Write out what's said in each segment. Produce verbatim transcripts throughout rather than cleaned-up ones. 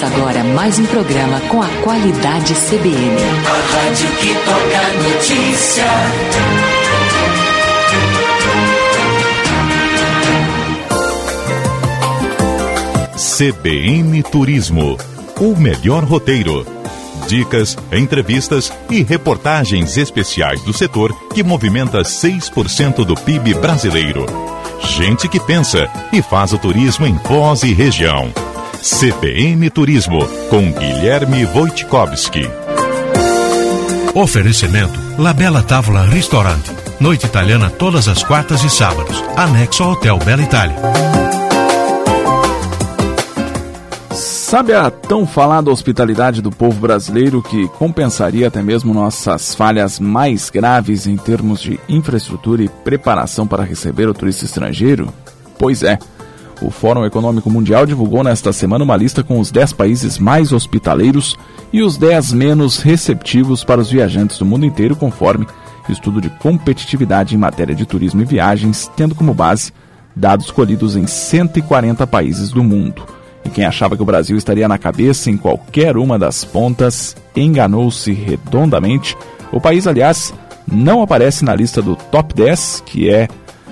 Começa agora mais um programa com a qualidade C B N. A rádio que toca notícia. C B N Turismo, o melhor roteiro. Dicas, entrevistas e reportagens especiais do setor que movimenta seis por cento do P I B brasileiro. Gente que pensa e faz o turismo em Foz e região. C B N Turismo, com Guilherme Wojtkowski. Oferecimento Labella Tavola Restaurante. Noite italiana todas as quartas e sábados. Anexo ao Hotel Bela Itália. Sabe a tão falada hospitalidade do povo brasileiro que compensaria até mesmo nossas falhas mais graves em termos de infraestrutura e preparação para receber o turista estrangeiro? Pois é, o Fórum Econômico Mundial divulgou nesta semana uma lista com os dez países mais hospitaleiros e os dez menos receptivos para os viajantes do mundo inteiro, conforme estudo de competitividade em matéria de turismo e viagens, tendo como base dados colhidos em cento e quarenta países do mundo. E quem achava que o Brasil estaria na cabeça em qualquer uma das pontas, enganou-se redondamente. O país, aliás, não aparece na lista do top dez, que é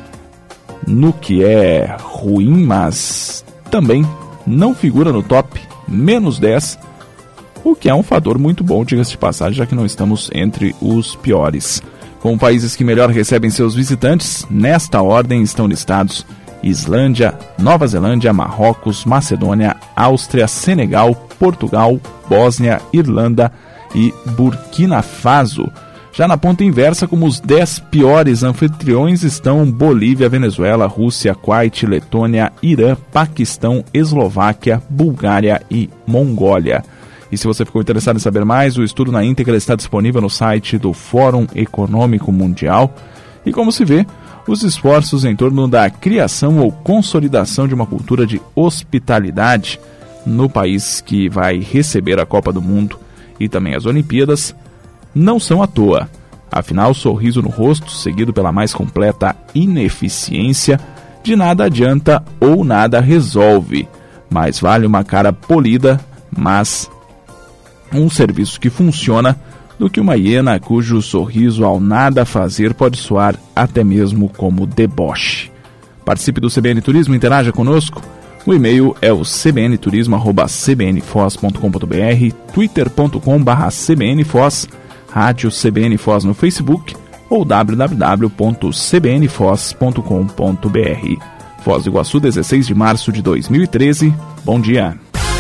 no que é ruim, mas também não figura no top menos dez, o que é um fator muito bom, diga-se de passagem, já que não estamos entre os piores. Com países que melhor recebem seus visitantes, nesta ordem estão listados Islândia, Nova Zelândia, Marrocos, Macedônia, Áustria, Senegal, Portugal, Bósnia, Irlanda e Burkina Faso. Já na ponta inversa, como os dez piores anfitriões, estão Bolívia, Venezuela, Rússia, Kuwait, Letônia, Irã, Paquistão, Eslováquia, Bulgária e Mongólia. E se você ficou interessado em saber mais, o estudo na íntegra está disponível no site do Fórum Econômico Mundial. E como se vê, os esforços em torno da criação ou consolidação de uma cultura de hospitalidade no país que vai receber a Copa do Mundo e também as Olimpíadas não são à toa. Afinal, sorriso no rosto, seguido pela mais completa ineficiência, de nada adianta ou nada resolve. Mais vale uma cara polida, mas um serviço que funciona, do que uma hiena cujo sorriso ao nada fazer pode soar até mesmo como deboche. Participe do C B N Turismo, interaja conosco. O e-mail é o c b n turismo arroba c b n foz ponto com ponto b r, twitter ponto com barra c b n foz, rádio C B N Foz no Facebook ou w w w ponto c b n foz ponto com ponto b r. Foz do Iguaçu, dezesseis de março de dois mil e treze. Bom dia.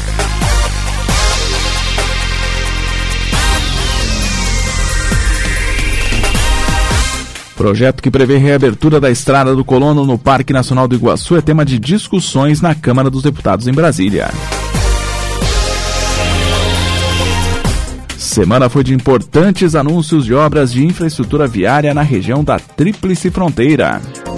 Projeto que prevê reabertura da Estrada do Colono no Parque Nacional do Iguaçu é tema de discussões na Câmara dos Deputados em Brasília. Semana foi de importantes anúncios de obras de infraestrutura viária na região da Tríplice Fronteira.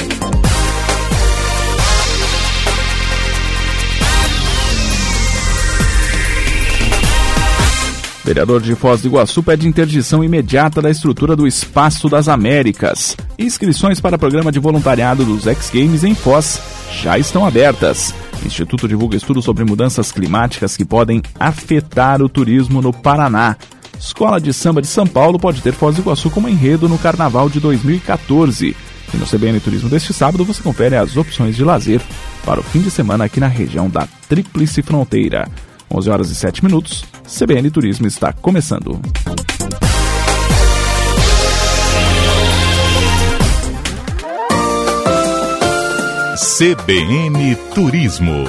Vereador de Foz do Iguaçu pede interdição imediata da estrutura do Espaço das Américas. Inscrições para programa de voluntariado dos X Games em Foz já estão abertas. Instituto divulga estudos sobre mudanças climáticas que podem afetar o turismo no Paraná. Escola de Samba de São Paulo pode ter Foz do Iguaçu como enredo no Carnaval de dois mil e catorze. E no C B N Turismo deste sábado você confere as opções de lazer para o fim de semana aqui na região da Tríplice Fronteira. onze horas e sete minutos, C B N Turismo está começando. C B N Turismo.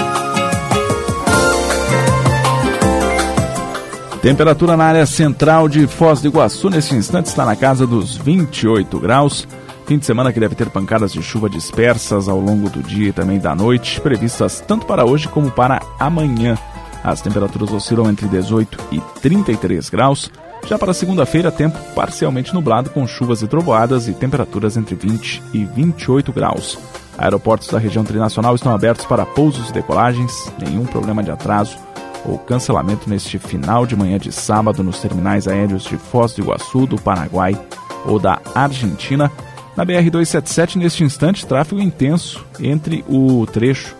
Temperatura na área central de Foz do Iguaçu neste instante está na casa dos vinte e oito graus. Fim de semana que deve ter pancadas de chuva dispersas ao longo do dia e também da noite, previstas tanto para hoje como para amanhã. As temperaturas oscilam entre dezoito e trinta e três graus. Já para segunda-feira, tempo parcialmente nublado com chuvas e trovoadas e temperaturas entre vinte e vinte e oito graus. Aeroportos da região trinacional estão abertos para pousos e decolagens, nenhum problema de atraso ou cancelamento neste final de manhã de sábado nos terminais aéreos de Foz do Iguaçu, do Paraguai ou da Argentina. Na B R duzentos e setenta e sete, neste instante, tráfego intenso entre o trecho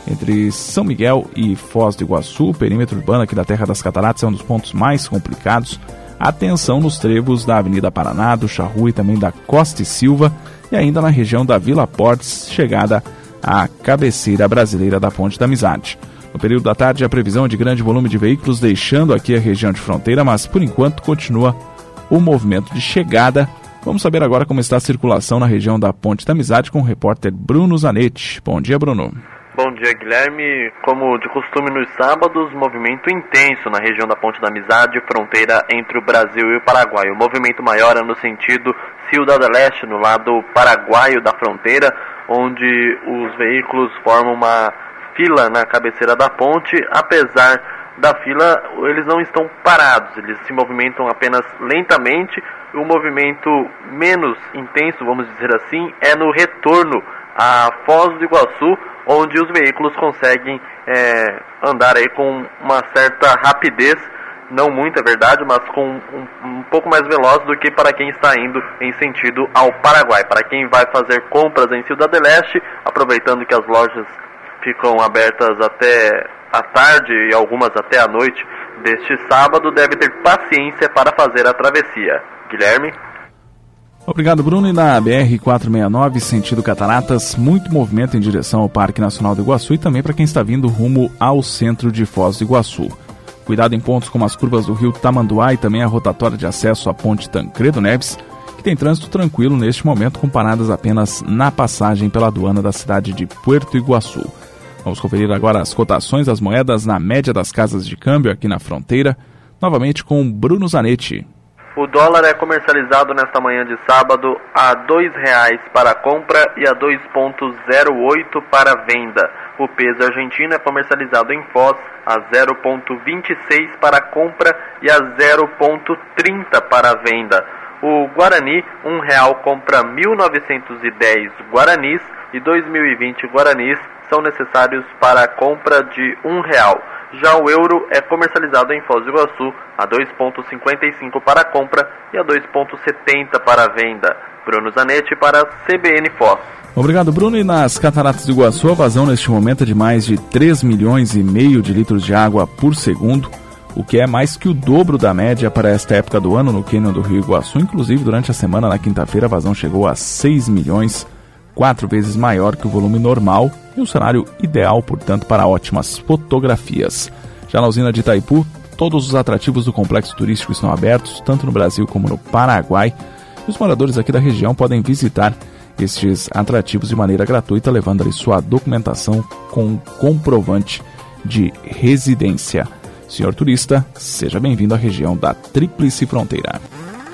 Entre São Miguel e Foz do Iguaçu, o perímetro urbano aqui da Terra das Cataratas é um dos pontos mais complicados. Atenção nos trevos da Avenida Paraná, do Charrua e também da Costa e Silva, e ainda na região da Vila Portes, chegada à cabeceira brasileira da Ponte da Amizade. No período da tarde, a previsão é de grande volume de veículos deixando aqui a região de fronteira, mas por enquanto continua o movimento de chegada. Vamos saber agora como está a circulação na região da Ponte da Amizade com o repórter Bruno Zanetti. Bom dia, Bruno. Bom dia, Guilherme. Como de costume nos sábados, movimento intenso na região da Ponte da Amizade, fronteira entre o Brasil e o Paraguai. O movimento maior é no sentido Ciudad del Este, no lado paraguaio da fronteira, onde os veículos formam uma fila na cabeceira da ponte. Apesar da fila, eles não estão parados, eles se movimentam apenas lentamente. O movimento menos intenso, vamos dizer assim, é no retorno a Foz do Iguaçu, onde os veículos conseguem é, andar aí com uma certa rapidez, não muito é verdade, mas com um, um pouco mais veloz do que para quem está indo em sentido ao Paraguai. Para quem vai fazer compras em Ciudad del Este, aproveitando que as lojas ficam abertas até a tarde e algumas até a noite deste sábado, deve ter paciência para fazer a travessia. Guilherme? Obrigado, Bruno. E na B R quatrocentos e sessenta e nove, sentido Cataratas, muito movimento em direção ao Parque Nacional do Iguaçu e também para quem está vindo rumo ao centro de Foz do Iguaçu. Cuidado em pontos como as curvas do rio Tamanduá e também a rotatória de acesso à ponte Tancredo Neves, que tem trânsito tranquilo neste momento, com paradas apenas na passagem pela aduana da cidade de Puerto Iguaçu. Vamos conferir agora as cotações das moedas na média das casas de câmbio aqui na fronteira, novamente com Bruno Zanetti. O dólar é comercializado nesta manhã de sábado a dois reais para compra e a dois vírgula zero oito para venda. O peso argentino é comercializado em Foz a zero vírgula vinte e seis para compra e a zero vírgula trinta para venda. O Guarani, um real compra mil novecentos e dez guaranis e dois mil e vinte guaranis são necessários para a compra de um real. Já o euro é comercializado em Foz do Iguaçu a dois vírgula cinquenta e cinco para compra e a dois vírgula setenta para venda. Bruno Zanetti para C B N Foz. Obrigado, Bruno. E nas Cataratas do Iguaçu, a vazão neste momento é de mais de três milhões e meio de litros de água por segundo, o que é mais que o dobro da média para esta época do ano no cânion do Rio Iguaçu. Inclusive, durante a semana, na quinta-feira, a vazão chegou a seis milhões, quatro vezes maior que o volume normal e um cenário ideal, portanto, para ótimas fotografias. Já na usina de Itaipu, todos os atrativos do complexo turístico estão abertos, tanto no Brasil como no Paraguai, e os moradores aqui da região podem visitar estes atrativos de maneira gratuita, levando ali sua documentação com comprovante de residência. Senhor turista, seja bem-vindo à região da Tríplice Fronteira.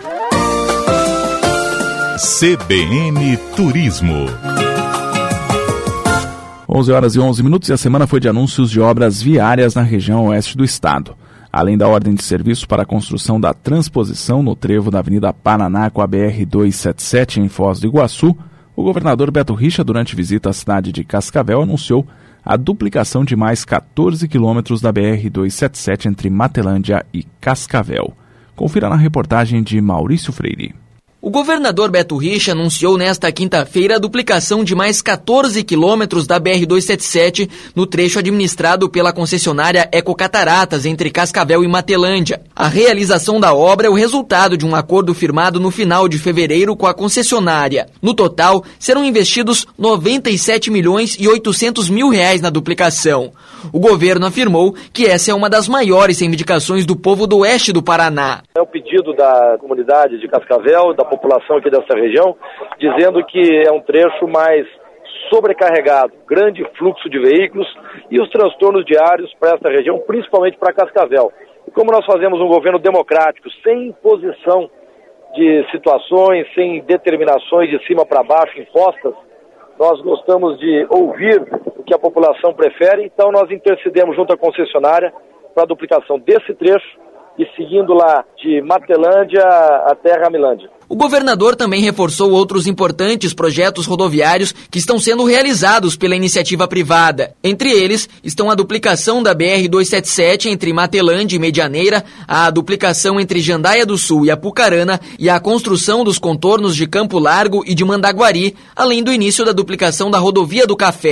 C B N Turismo. onze horas e onze minutos e a semana foi de anúncios de obras viárias na região oeste do estado. Além da ordem de serviço para a construção da transposição no trevo da Avenida Paraná com a B R duzentos e setenta e sete em Foz do Iguaçu, o governador Beto Richa, durante visita à cidade de Cascavel, anunciou a duplicação de mais quatorze quilômetros da B R duzentos e setenta e sete entre Matelândia e Cascavel. Confira na reportagem de Maurício Freire. O governador Beto Richa anunciou nesta quinta-feira a duplicação de mais quatorze quilômetros da B R duzentos e setenta e sete no trecho administrado pela concessionária Ecocataratas entre Cascavel e Matelândia. A realização da obra é o resultado de um acordo firmado no final de fevereiro com a concessionária. No total, serão investidos noventa e sete milhões e oitocentos mil reais na duplicação. O governo afirmou que essa é uma das maiores reivindicações do povo do oeste do Paraná. É o pedido da comunidade de Cascavel, da população aqui dessa região, dizendo que é um trecho mais sobrecarregado, grande fluxo de veículos e os transtornos diários para essa região, principalmente para Cascavel. E como nós fazemos um governo democrático, sem imposição de situações, sem determinações de cima para baixo impostas, nós gostamos de ouvir o que a população prefere, então nós intercedemos junto à concessionária para a duplicação desse trecho e seguindo lá de Matelândia até Ramilândia. O governador também reforçou outros importantes projetos rodoviários que estão sendo realizados pela iniciativa privada. Entre eles estão a duplicação da B R duzentos e setenta e sete entre Matelândia e Medianeira, a duplicação entre Jandaia do Sul e Apucarana e a construção dos contornos de Campo Largo e de Mandaguari, além do início da duplicação da rodovia do Café.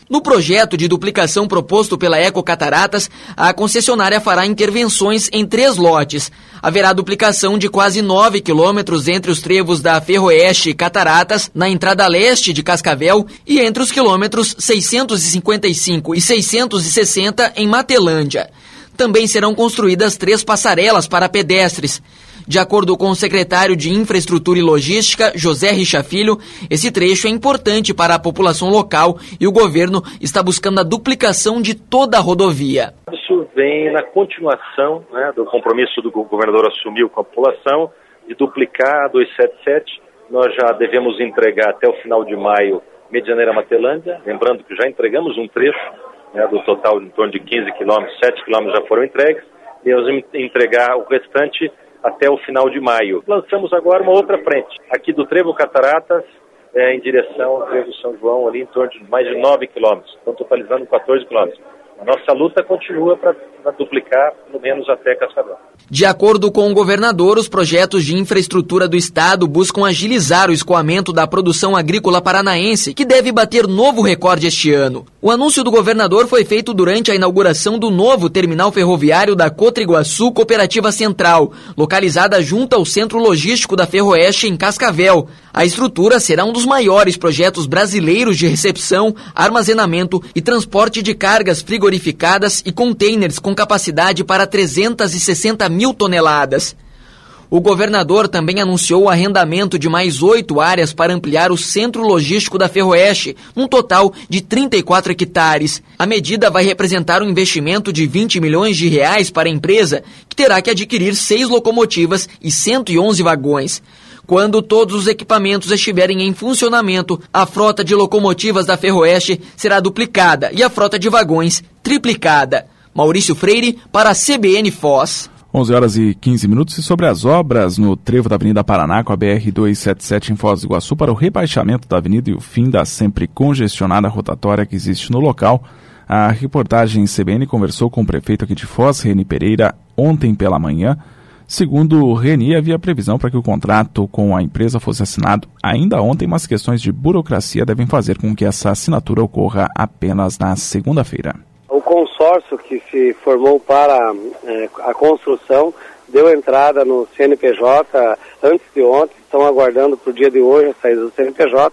No projeto de duplicação proposto pela Ecocataratas, a concessionária fará intervenções em três lotes. Haverá duplicação de quase nove quilômetros entre os trevos da Ferroeste e Cataratas, na entrada leste de Cascavel, e entre os quilômetros seiscentos e cinquenta e cinco e seiscentos e sessenta em Matelândia. Também serão construídas três passarelas para pedestres. De acordo com o secretário de Infraestrutura e Logística, José Richa Filho, esse trecho é importante para a população local e o governo está buscando a duplicação de toda a rodovia. Isso vem na continuação, né, do compromisso do governador assumiu com a população de duplicar a duzentos e setenta e sete. Nós já devemos entregar até o final de maio Medianeira Matelândia, lembrando que já entregamos um trecho, né, do total em torno de quinze quilômetros, sete quilômetros já foram entregues, e nós vamos entregar o restante até o final de maio. Lançamos agora uma outra frente, aqui do Trevo Cataratas, é, em direção ao Trevo São João, ali em torno de mais de nove quilômetros, então totalizando quatorze quilômetros. A nossa luta continua para duplicar, pelo menos até Cascavel. De acordo com o governador, os projetos de infraestrutura do estado buscam agilizar o escoamento da produção agrícola paranaense, que deve bater novo recorde este ano. O anúncio do governador foi feito durante a inauguração do novo terminal ferroviário da Cotriguaçu Cooperativa Central, localizada junto ao Centro Logístico da Ferroeste em Cascavel. A estrutura será um dos maiores projetos brasileiros de recepção, armazenamento e transporte de cargas frigorificadas e containers com capacidade para trezentas e sessenta mil toneladas. O governador também anunciou o arrendamento de mais oito áreas para ampliar o centro logístico da Ferroeste, num total de trinta e quatro hectares. A medida vai representar um investimento de vinte milhões de reais para a empresa, que terá que adquirir seis locomotivas e cento e onze vagões. Quando todos os equipamentos estiverem em funcionamento, a frota de locomotivas da Ferroeste será duplicada e a frota de vagões triplicada. Maurício Freire, para a C B N Foz. onze horas e quinze minutos, e sobre as obras no trevo da Avenida Paraná com a B R duzentos e setenta e sete em Foz do Iguaçu para o rebaixamento da avenida e o fim da sempre congestionada rotatória que existe no local, a reportagem C B N conversou com o prefeito aqui de Foz, Reni Pereira, ontem pela manhã. Segundo o Reni, havia previsão para que o contrato com a empresa fosse assinado ainda ontem, mas questões de burocracia devem fazer com que essa assinatura ocorra apenas na segunda-feira. O consórcio que se formou para é, a construção deu entrada no C N P J antes de ontem, estão aguardando para o dia de hoje a saída do C N P J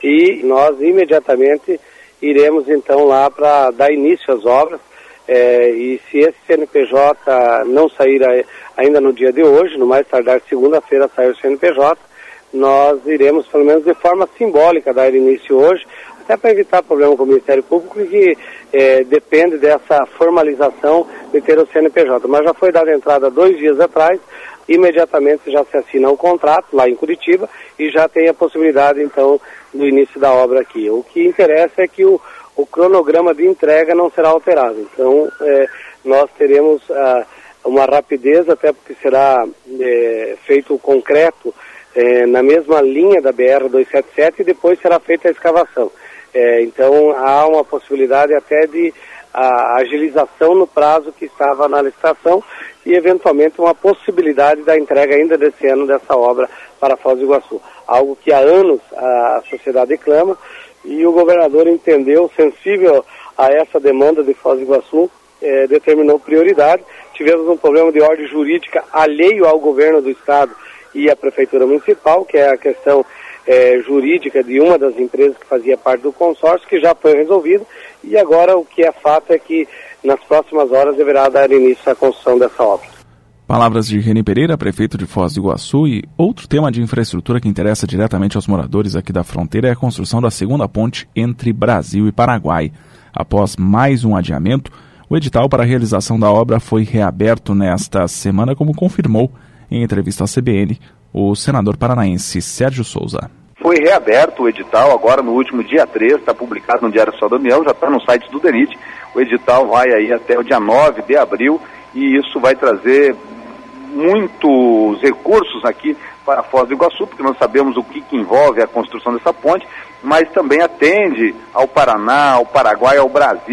e nós imediatamente iremos então lá para dar início às obras. É, e se esse C N P J não sair ainda no dia de hoje, no mais tardar segunda-feira sair o C N P J, nós iremos pelo menos de forma simbólica dar início hoje, até para evitar problema com o Ministério Público, que é, depende dessa formalização de ter o C N P J. Mas já foi dada entrada dois dias atrás, imediatamente já se assina o contrato lá em Curitiba e já tem a possibilidade então do início da obra aqui. O que interessa é que o O cronograma de entrega não será alterado. Então, é, nós teremos ah, uma rapidez, até porque será é, feito o concreto é, na mesma linha da B R duzentos e setenta e sete e depois será feita a escavação. É, então, há uma possibilidade até de a, agilização no prazo que estava na licitação e, eventualmente, uma possibilidade da entrega ainda desse ano dessa obra para Foz do Iguaçu. Algo que há anos a sociedade clama. E o governador entendeu, sensível a essa demanda de Foz do Iguaçu, eh, determinou prioridade. Tivemos um problema de ordem jurídica alheio ao governo do estado e à prefeitura municipal, que é a questão eh, jurídica de uma das empresas que fazia parte do consórcio, que já foi resolvida. E agora o que é fato é que nas próximas horas deverá dar início à construção dessa obra. Palavras de Reni Pereira, prefeito de Foz do Iguaçu. E outro tema de infraestrutura que interessa diretamente aos moradores aqui da fronteira é a construção da segunda ponte entre Brasil e Paraguai. Após mais um adiamento, o edital para a realização da obra foi reaberto nesta semana, como confirmou em entrevista à C B N o senador paranaense Sérgio Souza. Foi reaberto o edital agora no último dia três, está publicado no Diário Oficial da União, já está no site do DENIT. O edital vai aí até o dia nove de abril e isso vai trazer muitos recursos aqui para Foz do Iguaçu, porque nós sabemos o que, que envolve a construção dessa ponte, mas também atende ao Paraná, ao Paraguai, ao Brasil,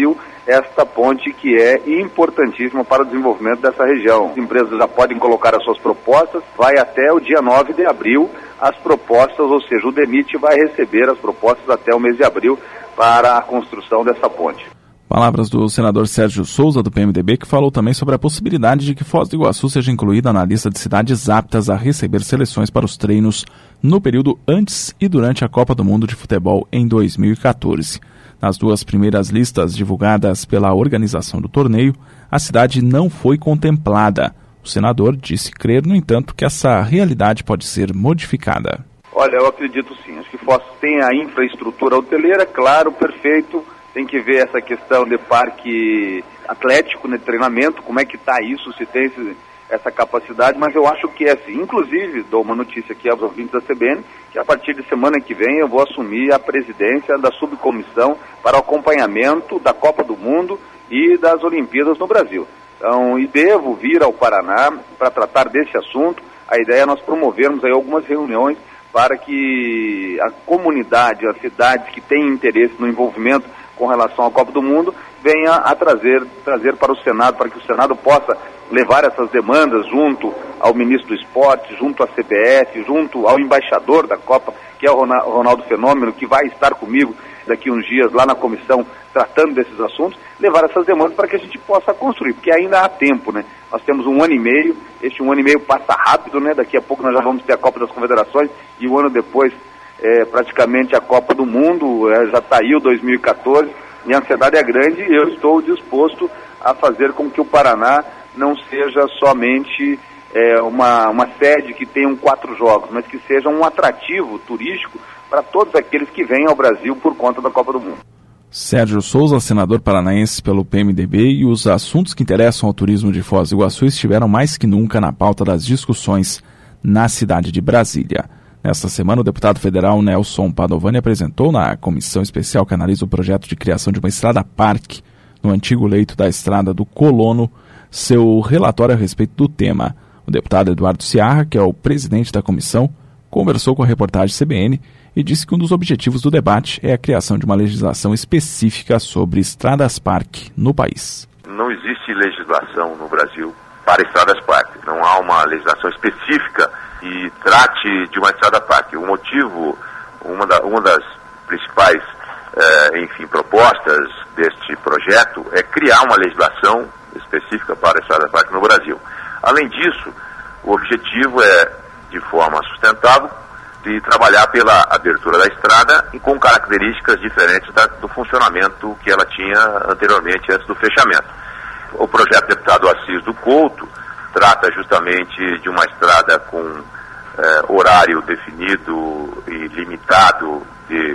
esta ponte que é importantíssima para o desenvolvimento dessa região. As empresas já podem colocar as suas propostas, vai até o dia nove de abril as propostas, ou seja, o DENIT vai receber as propostas até o mês de abril para a construção dessa ponte. Palavras do senador Sérgio Souza, do P M D B, que falou também sobre a possibilidade de que Foz do Iguaçu seja incluída na lista de cidades aptas a receber seleções para os treinos no período antes e durante a Copa do Mundo de Futebol em dois mil e quatorze. Nas duas primeiras listas divulgadas pela organização do torneio, a cidade não foi contemplada. O senador disse crer, no entanto, que essa realidade pode ser modificada. Olha, eu acredito sim. Acho que Foz tem a infraestrutura hoteleira, claro, perfeito. Tem que ver essa questão de parque atlético, de treinamento, como é que está isso, se tem esse, essa capacidade, mas eu acho que é assim. Inclusive, dou uma notícia aqui aos ouvintes da C B N, que a partir de semana que vem eu vou assumir a presidência da subcomissão para o acompanhamento da Copa do Mundo e das Olimpíadas no Brasil. Então, e devo vir ao Paraná para tratar desse assunto. A ideia é nós promovermos aí algumas reuniões para que a comunidade, as cidades que têm interesse no envolvimento com relação à Copa do Mundo, venha a trazer, trazer para o Senado, para que o Senado possa levar essas demandas junto ao ministro do Esporte, junto à C B F, junto ao embaixador da Copa, que é o Ronaldo Fenômeno, que vai estar comigo daqui uns dias lá na comissão tratando desses assuntos, levar essas demandas para que a gente possa construir, porque ainda há tempo, né? Nós temos um ano e meio, este um ano e meio passa rápido, né? Daqui a pouco nós já vamos ter a Copa das Confederações e um ano depois É, praticamente a Copa do Mundo, é, já está aí o dois mil e quatorze, e a ansiedade é grande e eu estou disposto a fazer com que o Paraná não seja somente é, uma, uma sede que tenha quatro jogos, mas que seja um atrativo turístico para todos aqueles que vêm ao Brasil por conta da Copa do Mundo. Sérgio Souza, senador paranaense pelo P M D B, e os assuntos que interessam ao turismo de Foz do Iguaçu estiveram mais que nunca na pauta das discussões na cidade de Brasília. Nesta semana, o deputado federal Nelson Padovani apresentou na comissão especial que analisa o projeto de criação de uma estrada-parque no antigo leito da estrada do Colono seu relatório a respeito do tema. O deputado Eduardo Ciarra, que é o presidente da comissão, conversou com a reportagem C B N e disse que um dos objetivos do debate é a criação de uma legislação específica sobre estradas-parque no país. Não existe legislação no Brasil para estradas-parque. Não há uma legislação específica e trate de uma estrada-parque. O motivo, uma, da, uma das principais eh, enfim, propostas deste projeto é criar uma legislação específica para a estrada-parque no Brasil. Além disso, o objetivo é, de forma sustentável, de trabalhar pela abertura da estrada e com características diferentes da, do funcionamento que ela tinha anteriormente, antes do fechamento. O projeto deputado Assis do Couto trata justamente de uma estrada com eh, horário definido e limitado de,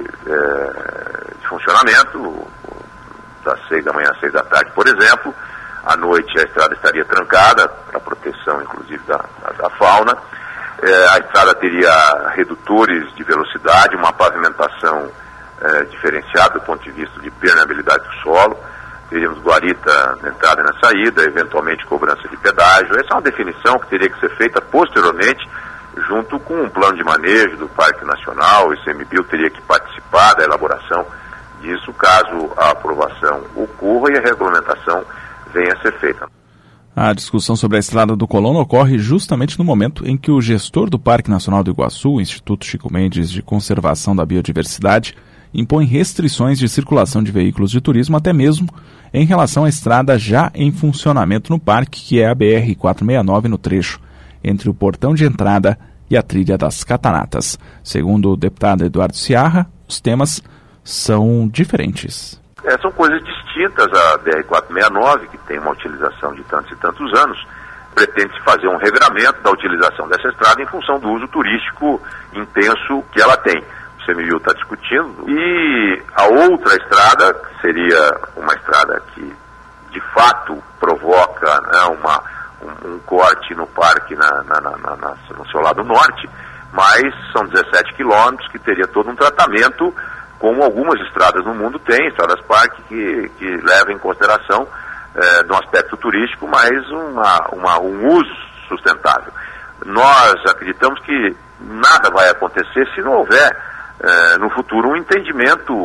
eh, de funcionamento, das seis da manhã às seis da tarde, por exemplo. À noite a estrada estaria trancada, para proteção inclusive da, da fauna. Eh, a estrada teria redutores de velocidade, uma pavimentação eh, diferenciada do ponto de vista de permeabilidade do solo. Teríamos guarita na entrada e na saída, eventualmente cobrança de pedágio. Essa é uma definição que teria que ser feita posteriormente, junto com um plano de manejo do Parque Nacional. O I C M B I L teria que participar da elaboração disso, caso a aprovação ocorra e a regulamentação venha a ser feita. A discussão sobre a estrada do Colono ocorre justamente no momento em que o gestor do Parque Nacional do Iguaçu, o Instituto Chico Mendes de Conservação da Biodiversidade, impõe restrições de circulação de veículos de turismo, até mesmo em relação à estrada já em funcionamento no parque, que é a B R quatrocentos e sessenta e nove, no trecho entre o portão de entrada e a trilha das Cataratas. Segundo o deputado Eduardo Ciarra, os temas são diferentes. É, são coisas distintas. A B R quatrocentos e sessenta e nove, que tem uma utilização de tantos e tantos anos, pretende-se fazer um regramento da utilização dessa estrada em função do uso turístico intenso que ela tem. O C M B I L está discutindo. E a outra estrada, que seria uma estrada que de fato provoca, né, uma, um, um corte no parque na, na, na, na, no seu lado norte, mas são dezessete quilômetros que teria todo um tratamento, como algumas estradas no mundo têm, estradas-parque, que, que levam em consideração, é, no aspecto turístico, mas uma, uma, um uso sustentável. Nós acreditamos que nada vai acontecer se não houver, é, no futuro, um entendimento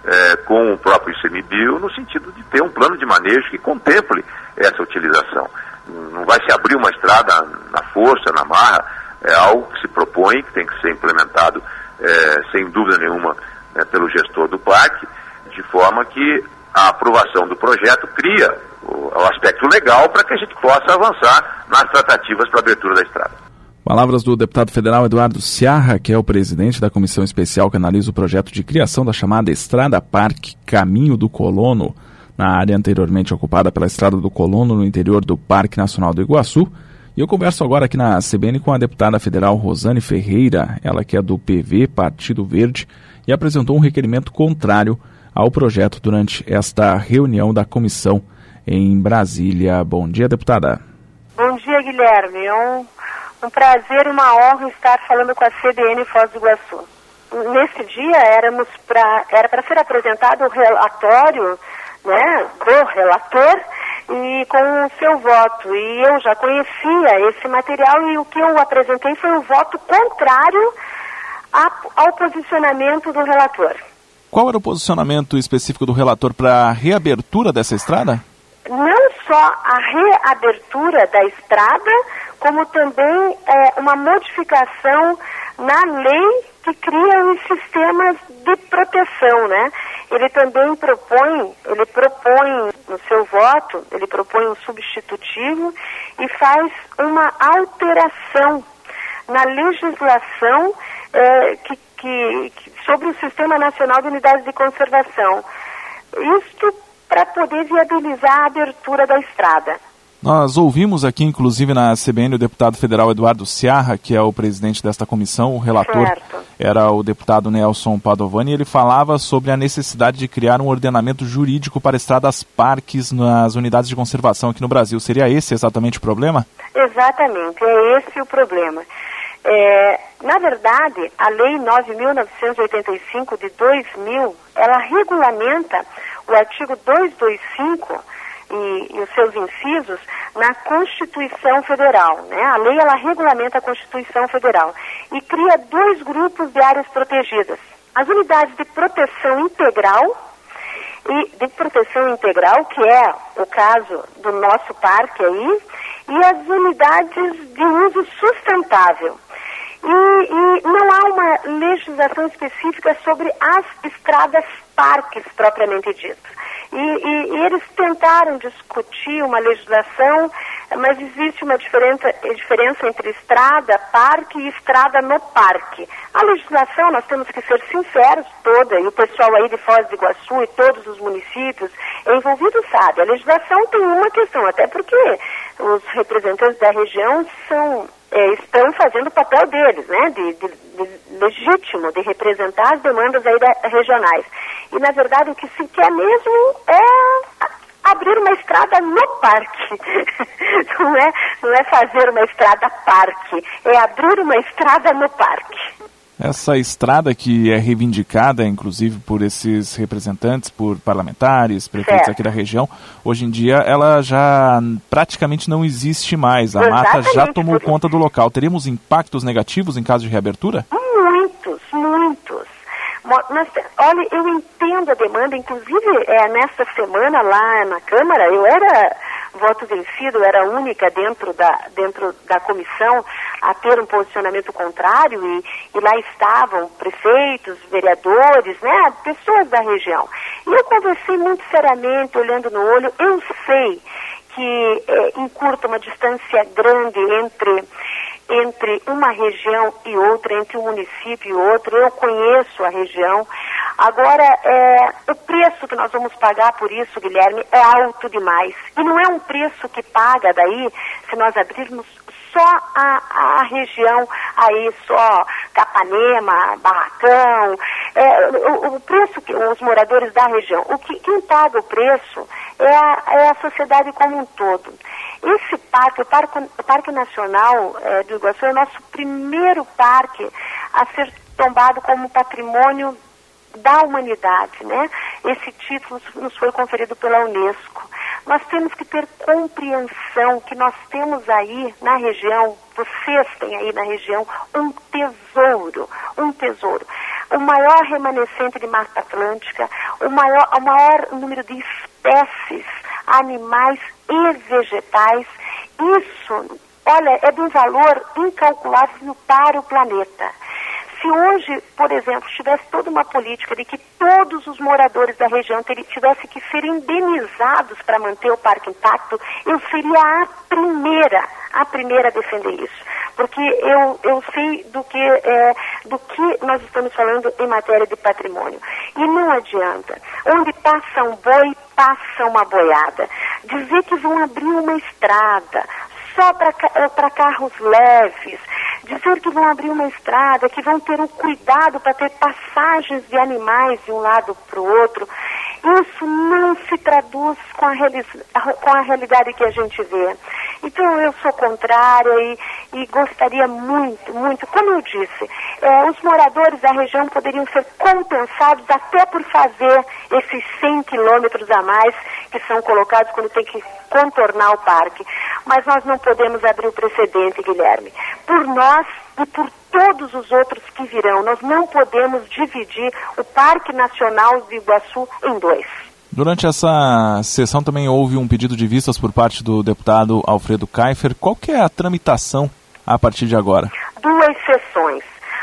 é, com o próprio ICMBio, no sentido de ter um plano de manejo que contemple essa utilização. Não vai se abrir uma estrada na força, na marra, é algo que se propõe, que tem que ser implementado, é, sem dúvida nenhuma, né, pelo gestor do parque, de forma que a aprovação do projeto cria o, o aspecto legal para que a gente possa avançar nas tratativas para a abertura da estrada. Palavras do deputado federal Eduardo Ciarra, que é o presidente da comissão especial que analisa o projeto de criação da chamada Estrada Parque Caminho do Colono, na área anteriormente ocupada pela Estrada do Colono, no interior do Parque Nacional do Iguaçu. E eu converso agora aqui na C B N com a deputada federal Rosane Ferreira, ela que é do P V, Partido Verde, e apresentou um requerimento contrário ao projeto durante esta reunião da comissão em Brasília. Bom dia, deputada. Bom dia, Guilherme. É um, um prazer e uma honra estar falando com a C B N Foz do Iguaçu. Nesse dia éramos pra, era para ser apresentado o relatório, né, do relator e com o seu voto. E eu já conhecia esse material e o que eu apresentei foi um voto contrário a, ao posicionamento do relator. Qual era o posicionamento específico do relator para a reabertura dessa estrada? Não só a reabertura da estrada, como também é, uma modificação na lei que cria os sistemas de proteção, né? Ele também propõe, ele propõe no seu voto, ele propõe um substitutivo e faz uma alteração na legislação é, que, que, que, sobre o Sistema Nacional de Unidades de Conservação. Isto para poder viabilizar a abertura da estrada. Nós ouvimos aqui, inclusive, na C B N, o deputado federal Eduardo Ciarra, que é o presidente desta comissão. O relator certo. Era o deputado Nelson Padovani, e ele falava sobre a necessidade de criar um ordenamento jurídico para estradas parques nas unidades de conservação aqui no Brasil. Seria esse exatamente o problema? Exatamente, é esse o problema. É, na verdade, a Lei nove mil novecentos e oitenta e cinco de dois mil, ela regulamenta o artigo duzentos e vinte e cinco e, e os seus incisos na Constituição Federal, né? A lei, ela regulamenta a Constituição Federal e cria dois grupos de áreas protegidas. As unidades de proteção integral e de proteção integral, que é o caso do nosso parque aí, e as unidades de uso sustentável. E, e não há uma legislação específica sobre as estradas parques propriamente ditas. E, e, e eles tentaram discutir uma legislação, mas existe uma diferença, diferença entre estrada, parque e estrada no parque. A legislação, nós temos que ser sinceros toda, e o pessoal aí de Foz do Iguaçu e todos os municípios envolvidos sabe, a legislação tem uma questão, até porque os representantes da região são... É, estão fazendo o papel deles, né, de, de, de legítimo, de representar as demandas aí da, regionais. E, na verdade, o que se quer mesmo é abrir uma estrada no parque. não, é, não é fazer uma estrada parque, é abrir uma estrada no parque. Essa estrada que é reivindicada, inclusive, por esses representantes, por parlamentares, prefeitos certo. Aqui da região, hoje em dia ela já praticamente não existe mais. A Exatamente, mata já tomou conta do local. Teríamos impactos negativos em caso de reabertura? Muitos, muitos. Mas, olha, eu entendo a demanda, inclusive é, nesta semana lá na Câmara, eu era voto vencido, era a única dentro da, dentro da comissão a ter um posicionamento contrário e, e lá estavam prefeitos, vereadores, né, pessoas da região. E eu conversei muito seriamente, olhando no olho, eu sei que é, encurta uma distância grande entre... entre uma região e outra, entre um município e outro, eu conheço a região. Agora, é, o preço que nós vamos pagar por isso, Guilherme, é alto demais. E não é um preço que paga daí, se nós abrirmos só a, a região aí, só Capanema, Barracão, é, o, o preço que os moradores da região, o que, quem paga o preço é a, é a sociedade como um todo. Esse parque, o Parque, o parque Nacional é, do Iguaçu, é o nosso primeiro parque a ser tombado como patrimônio da humanidade, né? Esse título nos foi conferido pela Unesco. Nós temos que ter compreensão que nós temos aí na região, vocês têm aí na região, um tesouro, um tesouro. O maior remanescente de Mata Atlântica, o maior, o maior número de espécies, animais e vegetais. Isso, olha, é de um valor incalculável para o planeta. Se hoje, por exemplo, tivesse toda uma política de que todos os moradores da região tivessem que ser indenizados para manter o parque intacto, eu seria a primeira, a primeira a defender isso. Porque eu, eu sei do que, é, do que nós estamos falando em matéria de patrimônio. E não adianta. Onde passa um boi, passa uma boiada. Dizer que vão abrir uma estrada só para carros leves, dizer que vão abrir uma estrada, que vão ter um cuidado para ter passagens de animais de um lado para o outro, isso não se traduz com a, com a realidade que a gente vê. Então eu sou contrária e, e gostaria muito, muito, como eu disse, é, os moradores da região poderiam ser compensados até por fazer esses cem quilômetros a mais que são colocados quando tem que contornar o parque. Mas nós não podemos abrir o precedente, Guilherme. Por nós e por todos os outros que virão, nós não podemos dividir o Parque Nacional do Iguaçu em dois. Durante essa sessão também houve um pedido de vistas por parte do deputado Alfredo Kaifer. Qual que é a tramitação a partir de agora? Duas sessões.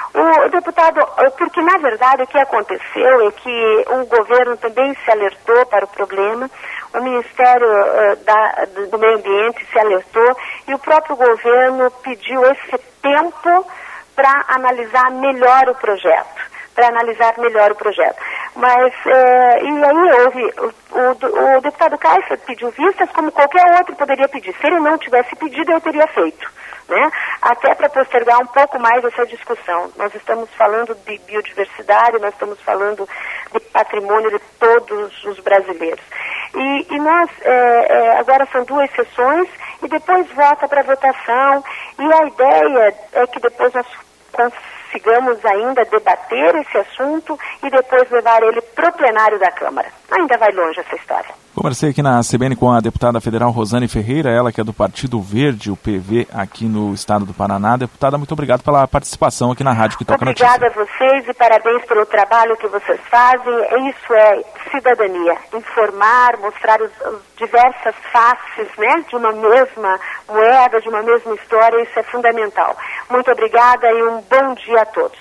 O deputado, porque na verdade o que aconteceu é que o governo também se alertou para o problema, o Ministério uh, da, do Meio Ambiente se alertou e o próprio governo pediu esse tempo para analisar melhor o projeto, para analisar melhor o projeto. Mas, eh, e aí houve, o, o, o deputado Kaifer pediu vistas como qualquer outro poderia pedir. Se ele não tivesse pedido, eu teria feito, né? Até para postergar um pouco mais essa discussão. Nós estamos falando de biodiversidade, nós estamos falando de patrimônio de todos os brasileiros. E, e nós, eh, eh, agora são duas sessões e depois volta para votação. E a ideia é que depois nós consigamos ainda debater esse assunto e depois levar ele para o plenário da Câmara. Ainda vai longe essa história. Conversei aqui na C B N com a deputada federal Rosane Ferreira, ela que é do Partido Verde, o P V, aqui no estado do Paraná. Deputada, muito obrigado pela participação aqui na Rádio Que Toca Notícia. Obrigada a vocês e parabéns pelo trabalho que vocês fazem. Isso é cidadania, informar, mostrar as diversas faces, né, de uma mesma moeda, de uma mesma história, isso é fundamental. Muito obrigada e um bom dia a todos.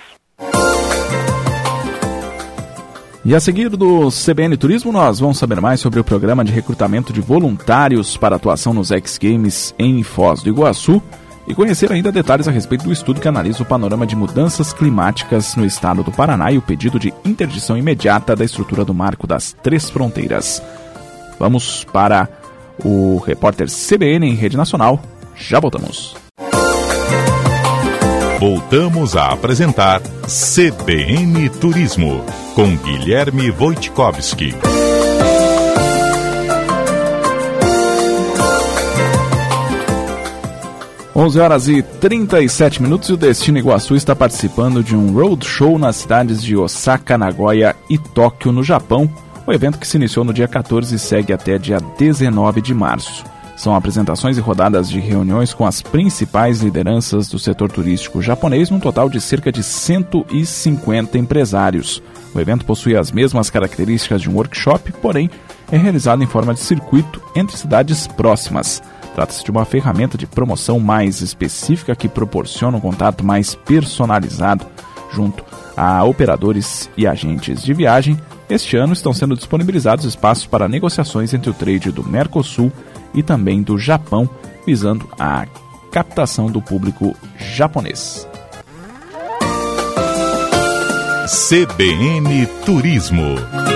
E a seguir do C B N Turismo, nós vamos saber mais sobre o programa de recrutamento de voluntários para atuação nos X Games em Foz do Iguaçu e conhecer ainda detalhes a respeito do estudo que analisa o panorama de mudanças climáticas no estado do Paraná e o pedido de interdição imediata da estrutura do Marco das Três Fronteiras. Vamos para o repórter C B N em rede nacional. Já voltamos. Voltamos a apresentar C B N Turismo, com Guilherme Wojtkowski. onze horas e trinta e sete minutos e o Destino Iguaçu está participando de um roadshow nas cidades de Osaka, Nagoya e Tóquio, no Japão. O evento que se iniciou no dia quatorze e segue até dia dezenove de março. São apresentações e rodadas de reuniões com as principais lideranças do setor turístico japonês, num total de cerca de cento e cinquenta empresários. O evento possui as mesmas características de um workshop, porém é realizado em forma de circuito entre cidades próximas. Trata-se de uma ferramenta de promoção mais específica que proporciona um contato mais personalizado junto a operadores e agentes de viagem. Este ano estão sendo disponibilizados espaços para negociações entre o trade do Mercosul e também do Japão, visando a captação do público japonês. C B N Turismo.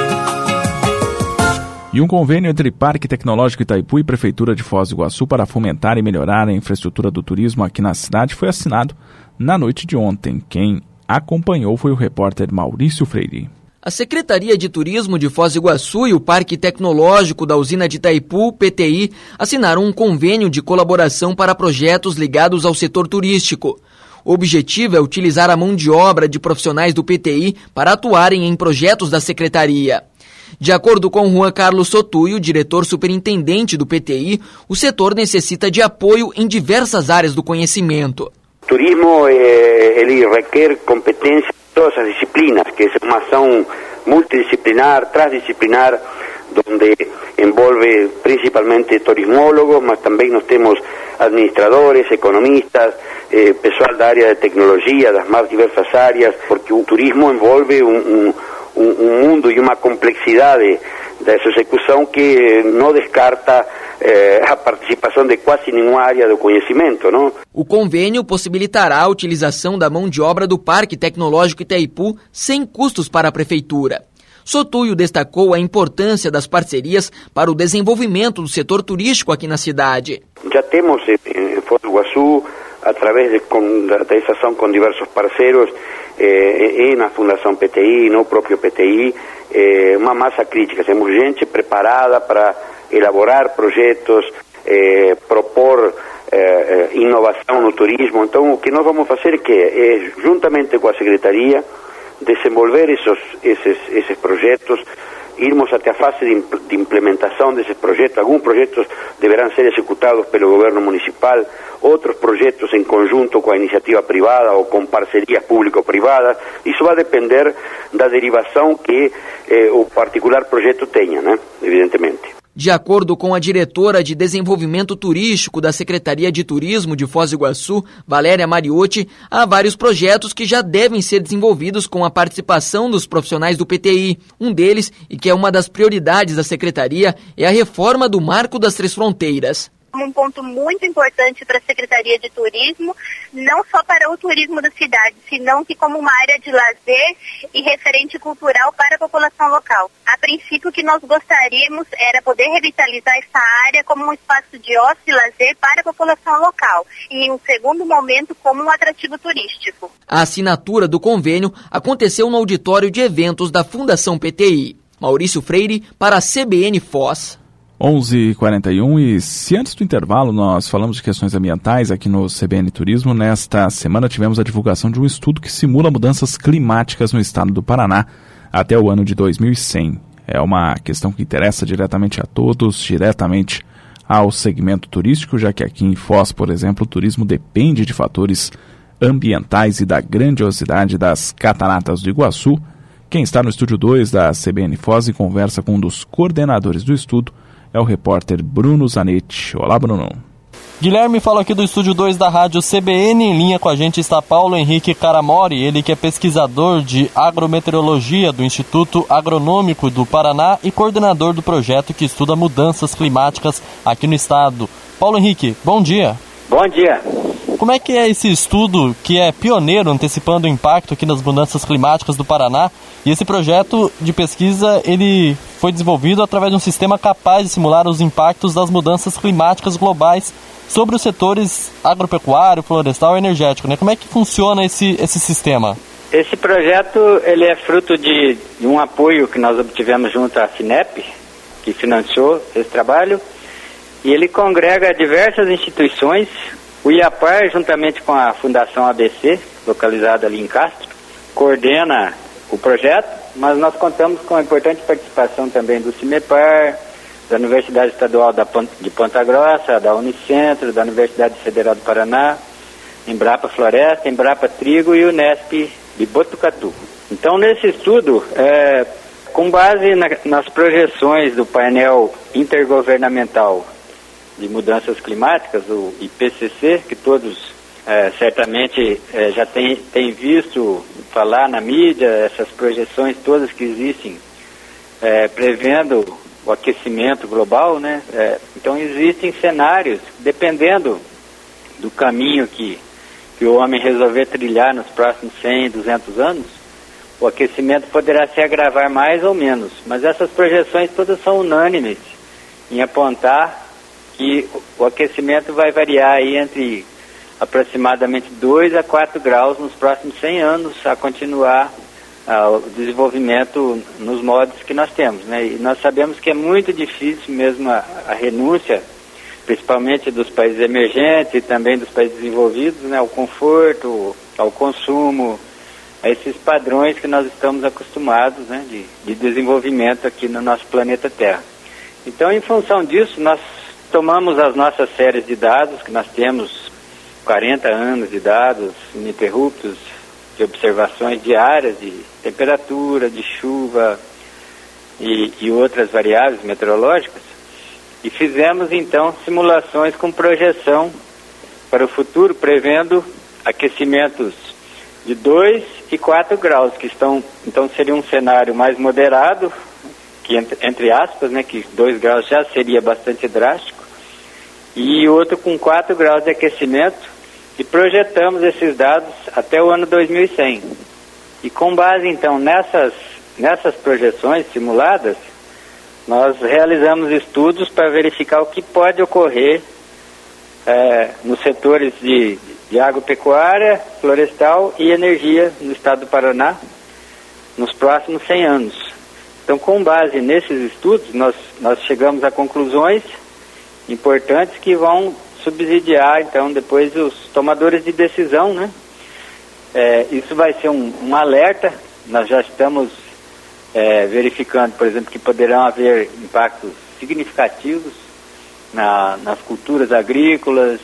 E um convênio entre Parque Tecnológico Itaipu e Prefeitura de Foz do Iguaçu para fomentar e melhorar a infraestrutura do turismo aqui na cidade foi assinado na noite de ontem. Quem acompanhou foi o repórter Maurício Freire. A Secretaria de Turismo de Foz do Iguaçu e o Parque Tecnológico da Usina de Itaipu, P T I, assinaram um convênio de colaboração para projetos ligados ao setor turístico. O objetivo é utilizar a mão de obra de profissionais do P T I para atuarem em projetos da Secretaria. De acordo com Juan Carlos Sotuio, diretor superintendente do P T I, o setor necessita de apoio em diversas áreas do conhecimento. O turismo, eh, ele requer competência todas as disciplinas, que é uma ação multidisciplinar, transdisciplinar, donde envolve principalmente turismólogos, mas também nós temos administradores, economistas, eh, pessoal da área de tecnologia, das mais diversas áreas, porque o turismo envolve um, um, um mundo e uma complexidade da execução que não descarta eh, a participação de quase nenhuma área do conhecimento, não? O convênio possibilitará a utilização da mão de obra do Parque Tecnológico Itaipu sem custos para a Prefeitura. Sotuyo destacou a importância das parcerias para o desenvolvimento do setor turístico aqui na cidade. Já temos em Foz do Iguaçu, através de, com, dessa ação com diversos parceiros, eh, e na Fundação P T I, no próprio P T I, eh, uma massa crítica. Temos gente preparada para elaborar projetos, eh, propor eh, inovação no turismo. Então, o que nós vamos fazer é que, é, juntamente com a Secretaria, desenvolver esos, esses, esses projetos, irmos até a fase de, de implementação desses projetos. Alguns projetos deverão ser executados pelo governo municipal, outros projetos em conjunto com a iniciativa privada ou com parcerias público-privadas. Isso vai depender da derivação que eh, o particular projeto tenha, né? Evidentemente. De acordo com a diretora de Desenvolvimento Turístico da Secretaria de Turismo de Foz do Iguaçu, Valéria Mariotti, há vários projetos que já devem ser desenvolvidos com a participação dos profissionais do P T I. Um deles, e que é uma das prioridades da Secretaria, é a reforma do Marco das Três Fronteiras. Um ponto muito importante para a Secretaria de Turismo, não só para o turismo da cidade, senão que como uma área de lazer e referente cultural para a população local. A princípio, o que nós gostaríamos era poder revitalizar essa área como um espaço de ócio e lazer para a população local e, em um segundo momento, como um atrativo turístico. A assinatura do convênio aconteceu no auditório de eventos da Fundação P T I. Maurício Freire, para a C B N Foz. onze e quarenta e um, e se antes do intervalo nós falamos de questões ambientais aqui no C B N Turismo, nesta semana tivemos a divulgação de um estudo que simula mudanças climáticas no estado do Paraná até o ano de dois mil e cem. É uma questão que interessa diretamente a todos, diretamente ao segmento turístico, já que aqui em Foz, por exemplo, o turismo depende de fatores ambientais e da grandiosidade das cataratas do Iguaçu. Quem está no estúdio dois da C B N Foz e conversa com um dos coordenadores do estudo é o repórter Bruno Zanetti. Olá, Bruno. Guilherme, fala aqui do estúdio dois da rádio C B N. Em linha com a gente está Paulo Henrique Caramori, ele que é pesquisador de agrometeorologia do Instituto Agronômico do Paraná e coordenador do projeto que estuda mudanças climáticas aqui no estado. Paulo Henrique, bom dia. Bom dia. Como é que é esse estudo que é pioneiro, antecipando o impacto aqui nas mudanças climáticas do Paraná? E esse projeto de pesquisa, ele foi desenvolvido através de um sistema capaz de simular os impactos das mudanças climáticas globais sobre os setores agropecuário, florestal e energético, né? Como é que funciona esse, esse sistema? Esse projeto, ele é fruto de, de um apoio que nós obtivemos junto à FINEP, que financiou esse trabalho, e ele congrega diversas instituições. O IAPAR, juntamente com a Fundação A B C, localizada ali em Castro, coordena o projeto, mas nós contamos com a importante participação também do CIMEPAR, da Universidade Estadual de Ponta Grossa, da Unicentro, da Universidade Federal do Paraná, Embrapa Floresta, Embrapa Trigo e o Unesp de Botucatu. Então, nesse estudo, é, com base na, nas projeções do painel intergovernamental de mudanças climáticas, o I P C C, que todos é, certamente é, já têm tem visto falar na mídia, essas projeções todas que existem, é, prevendo o aquecimento global, né? É, então existem cenários, dependendo do caminho que, que o homem resolver trilhar nos próximos cem, duzentos anos, o aquecimento poderá se agravar mais ou menos, mas essas projeções todas são unânimes em apontar que o aquecimento vai variar aí entre aproximadamente dois a quatro graus nos próximos cem anos, a continuar uh, o desenvolvimento nos modos que nós temos, né? E nós sabemos que é muito difícil mesmo a, a renúncia, principalmente dos países emergentes e também dos países desenvolvidos, né? Ao conforto, ao consumo, a esses padrões que nós estamos acostumados, né? de, de desenvolvimento aqui no nosso planeta Terra. Então, em função disso, nós tomamos as nossas séries de dados, que nós temos quarenta anos de dados ininterruptos, de observações diárias de temperatura, de chuva e, e outras variáveis meteorológicas, e fizemos então simulações com projeção para o futuro, prevendo aquecimentos de dois e quatro graus, que estão, então seria um cenário mais moderado, que entre, entre aspas, né, que dois graus já seria bastante drástico, e outro com quatro graus de aquecimento, e projetamos esses dados até o ano dois mil e cem. E com base então nessas, nessas projeções simuladas, nós realizamos estudos para verificar o que pode ocorrer é, nos setores de, de agropecuária, florestal e energia no estado do Paraná nos próximos cem anos. Então, com base nesses estudos, nós, nós chegamos a conclusões importantes que vão subsidiar, então, depois os tomadores de decisão, né? É, isso vai ser um, um alerta. Nós já estamos é, verificando, por exemplo, que poderão haver impactos significativos na, nas culturas agrícolas,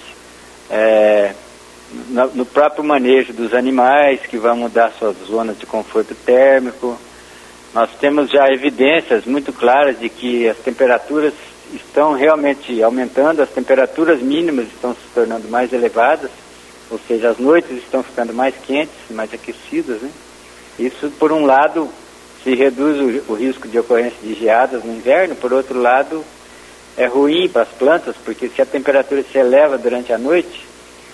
é, no, no próprio manejo dos animais, que vão mudar suas zonas de conforto térmico. Nós temos já evidências muito claras de que as temperaturas estão realmente aumentando, as temperaturas mínimas estão se tornando mais elevadas, ou seja, as noites estão ficando mais quentes, mais aquecidas, né? Isso, por um lado, se reduz o, o risco de ocorrência de geadas no inverno, por outro lado, é ruim para as plantas, porque se a temperatura se eleva durante a noite,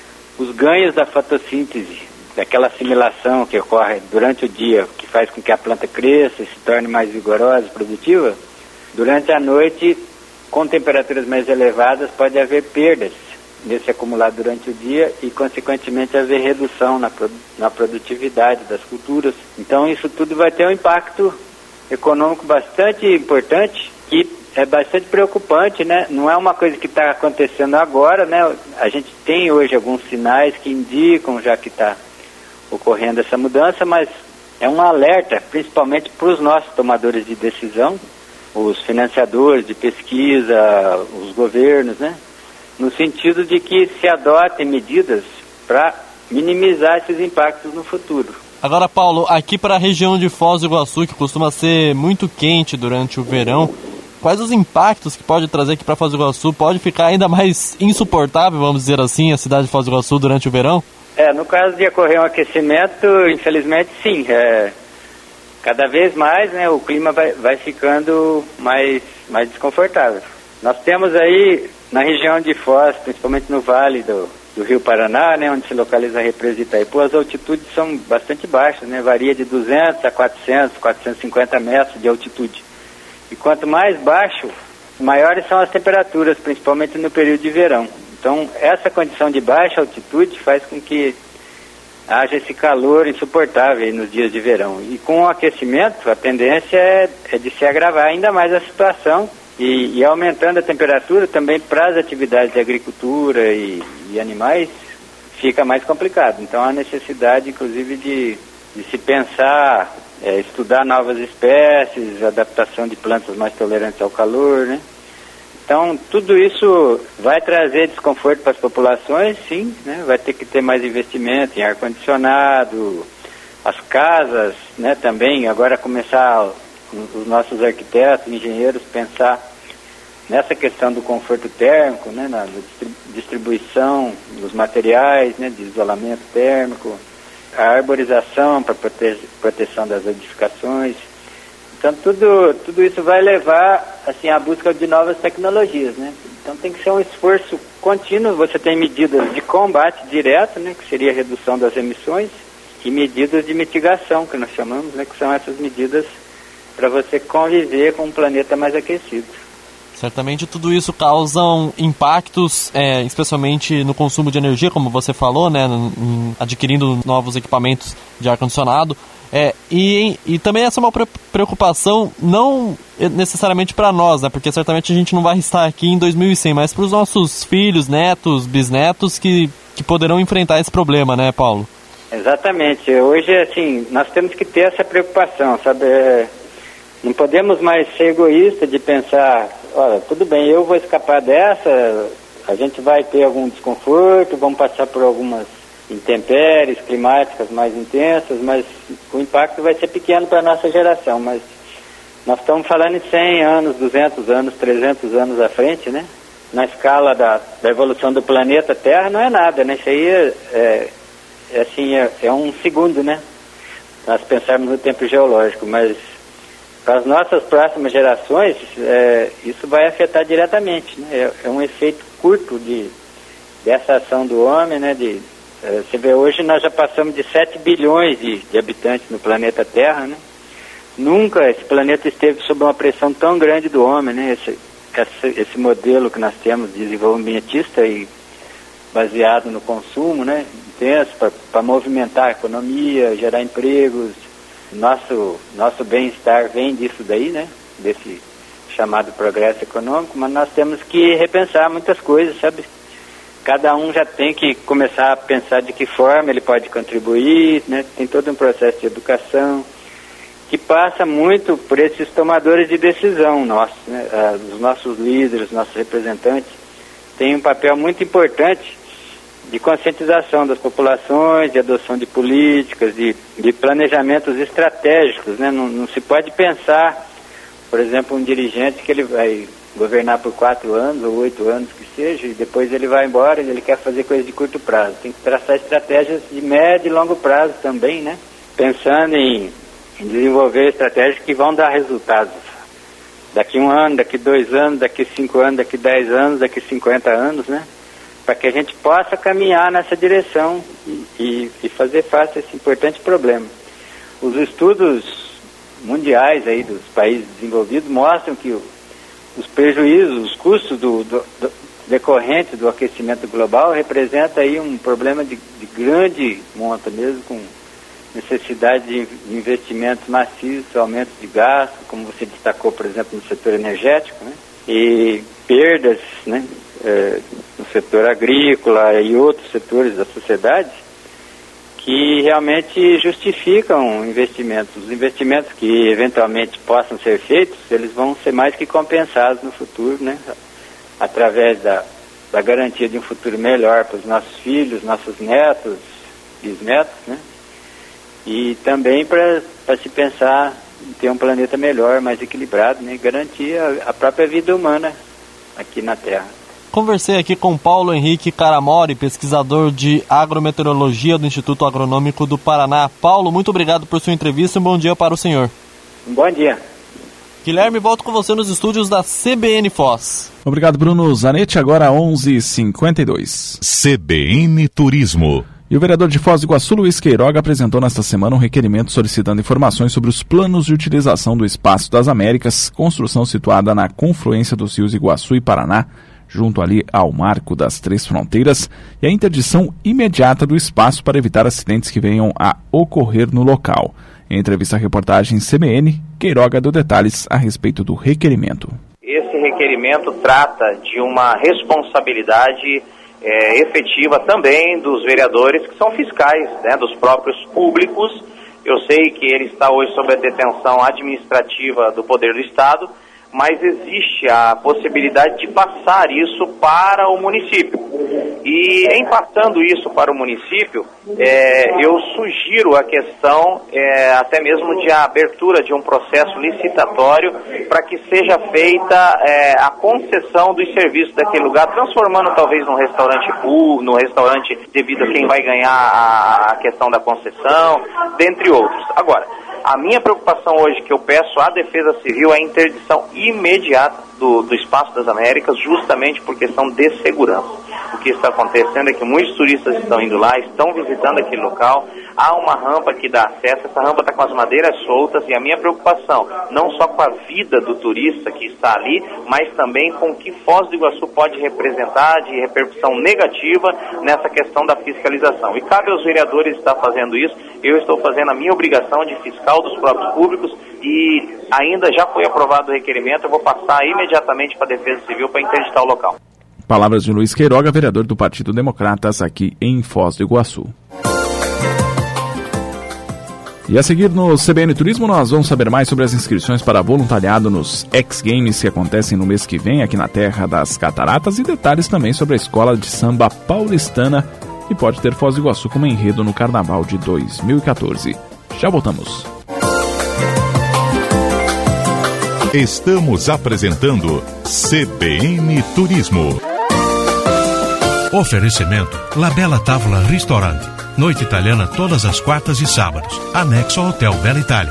os ganhos da fotossíntese, daquela assimilação que ocorre durante o dia, que faz com que a planta cresça e se torne mais vigorosa e produtiva, durante a noite, com temperaturas mais elevadas, pode haver perdas nesse acumulado durante o dia e, consequentemente, haver redução na, produ na produtividade das culturas. Então, isso tudo vai ter um impacto econômico bastante importante e é bastante preocupante, né? Não é uma coisa que está acontecendo agora, né? A gente tem hoje alguns sinais que indicam já que está ocorrendo essa mudança, mas é um alerta, principalmente para os nossos tomadores de decisão, os financiadores de pesquisa, os governos, né? No sentido de que se adotem medidas para minimizar esses impactos no futuro. Agora, Paulo, aqui para a região de Foz do Iguaçu, que costuma ser muito quente durante o verão, quais os impactos que pode trazer aqui para Foz do Iguaçu? Pode ficar ainda mais insuportável, vamos dizer assim, a cidade de Foz do Iguaçu durante o verão? É, no caso de ocorrer um aquecimento, infelizmente sim, é... Cada vez mais, né, o clima vai, vai ficando mais, mais desconfortável. Nós temos aí, na região de Foz, principalmente no vale do, do Rio Paraná, né, onde se localiza a represa de Itaipu, as altitudes são bastante baixas, né, varia de duzentos a quatrocentos, quatrocentos e cinquenta metros de altitude. E quanto mais baixo, maiores são as temperaturas, principalmente no período de verão. Então, essa condição de baixa altitude faz com que haja esse calor insuportável aí nos dias de verão. E com o aquecimento, a tendência é, é de se agravar ainda mais a situação e, e aumentando a temperatura também para as atividades de agricultura e, e animais, fica mais complicado. Então há necessidade, inclusive, de, de se pensar, é, estudar novas espécies, adaptação de plantas mais tolerantes ao calor, né? Então, tudo isso vai trazer desconforto para as populações, sim, né? Vai ter que ter mais investimento em ar-condicionado, as casas, né, também, agora começar os nossos arquitetos, engenheiros, pensar nessa questão do conforto térmico, né, na distribuição dos materiais, né, de isolamento térmico, a arborização para prote proteção das edificações. Então, tudo, tudo isso vai levar, assim, à busca de novas tecnologias, né? Então, tem que ser um esforço contínuo. Você tem medidas de combate direto, né, que seria a redução das emissões, e medidas de mitigação, que nós chamamos, né, que são essas medidas para você conviver com um planeta mais aquecido. Certamente tudo isso causa impactos, é, especialmente no consumo de energia, como você falou, né, em, adquirindo novos equipamentos de ar-condicionado. É, e, e também essa é uma preocupação não necessariamente para nós, né, porque certamente a gente não vai estar aqui em dois mil e cem, mas para os nossos filhos, netos, bisnetos que, que poderão enfrentar esse problema, né, Paulo? Exatamente. Hoje, assim, nós temos que ter essa preocupação, sabe? É, não podemos mais ser egoístas de pensar, olha, tudo bem, eu vou escapar dessa, a gente vai ter algum desconforto, vamos passar por algumas intempéries climáticas mais intensas, mas o impacto vai ser pequeno para a nossa geração, mas nós estamos falando em cem anos, duzentos anos, trezentos anos à frente, né? Na escala da, da evolução do planeta Terra não é nada, né? Isso aí é, é, é assim, é, é um segundo, né? Nós pensarmos no tempo geológico, mas para as nossas próximas gerações, é, isso vai afetar diretamente, né? É, é um efeito curto de, dessa ação do homem, né? De, é, você vê, hoje nós já passamos de sete bilhões de, de habitantes no planeta Terra, né? Nunca esse planeta esteve sob uma pressão tão grande do homem, né? Esse, esse, esse modelo que nós temos desenvolvimentista e baseado no consumo, né? Intenso para movimentar a economia, gerar empregos. Nosso, nosso bem-estar vem disso daí, né? Desse chamado progresso econômico, mas nós temos que repensar muitas coisas, sabe? Cada um já tem que começar a pensar de que forma ele pode contribuir, né? Tem todo um processo de educação que passa muito por esses tomadores de decisão nossos, né? Ah, os nossos líderes, nossos representantes têm um papel muito importante de conscientização das populações, de adoção de políticas, de, de planejamentos estratégicos, né? Não, não se pode pensar, por exemplo, um dirigente que ele vai governar por quatro anos ou oito anos que seja, e depois ele vai embora e ele quer fazer coisas de curto prazo. Tem que traçar estratégias de médio e longo prazo também, né? Pensando em em desenvolver estratégias que vão dar resultados daqui um ano, daqui dois anos, daqui cinco anos, daqui dez anos, daqui cinquenta anos, né? Para que a gente possa caminhar nessa direção e, e, e fazer face a esse importante problema. Os estudos mundiais aí dos países desenvolvidos mostram que o, os prejuízos, os custos do, do, do, decorrentes do aquecimento global representa aí um problema de, de grande monta mesmo, com necessidade de investimentos maciços, aumento de gasto, como você destacou, por exemplo, no setor energético, né? E perdas, né, é, no setor agrícola e outros setores da sociedade que realmente justificam investimentos. Os investimentos que eventualmente possam ser feitos, eles vão ser mais que compensados no futuro, né, através da, da garantia de um futuro melhor para os nossos filhos, nossos netos, bisnetos, né? E também para se pensar em ter um planeta melhor, mais equilibrado, né? E garantir a, a própria vida humana aqui na Terra. Conversei aqui com Paulo Henrique Caramori, pesquisador de agrometeorologia do Instituto Agronômico do Paraná. Paulo, muito obrigado por sua entrevista e um bom dia para o senhor. Um bom dia. Guilherme, volto com você nos estúdios da C B N Foz. Obrigado, Bruno Zanetti. Agora onze e cinquenta e dois. C B N Turismo. E o vereador de Foz do Iguaçu, Luiz Queiroga, apresentou nesta semana um requerimento solicitando informações sobre os planos de utilização do Espaço das Américas, construção situada na confluência dos rios Iguaçu e Paraná, junto ali ao Marco das Três Fronteiras, e a interdição imediata do espaço para evitar acidentes que venham a ocorrer no local. Em entrevista à reportagem C B N, Queiroga deu detalhes a respeito do requerimento. Esse requerimento trata de uma responsabilidade É, efetiva também dos vereadores que são fiscais, né, dos próprios públicos. Eu sei que ele está hoje sob a detenção administrativa do Poder do Estado, mas existe a possibilidade de passar isso para o município. E em passando isso para o município, é, eu sugiro a questão é, até mesmo de abertura de um processo licitatório para que seja feita é, a concessão dos serviços daquele lugar, transformando talvez num restaurante pool, num restaurante devido a quem vai ganhar a, a questão da concessão, dentre outros. Agora, a minha preocupação hoje que eu peço à Defesa Civil é a interdição imediata do, do Espaço das Américas, justamente por questão de segurança. O que está acontecendo é que muitos turistas estão indo lá, estão visitando aquele local, há uma rampa que dá acesso, essa rampa está com as madeiras soltas, e a minha preocupação, não só com a vida do turista que está ali, mas também com o que Foz do Iguaçu pode representar de repercussão negativa nessa questão da fiscalização. E cabe aos vereadores estar fazendo isso, eu estou fazendo a minha obrigação de fiscal dos próprios públicos, e ainda já foi aprovado o requerimento, eu vou passar imediatamente para a Defesa Civil para interditar o local. Palavras de Luiz Queiroga, vereador do Partido Democratas aqui em Foz do Iguaçu. E a seguir no C B N Turismo nós vamos saber mais sobre as inscrições para voluntariado nos X Games que acontecem no mês que vem aqui na Terra das Cataratas e detalhes também sobre a Escola de Samba Paulistana e pode ter Foz do Iguaçu como enredo no Carnaval de dois mil e quatorze. Já voltamos. Estamos apresentando C B N Turismo. Oferecimento Labella Tavola Ristorante. Noite italiana todas as quartas e sábados. Anexo ao Hotel Bella Itália.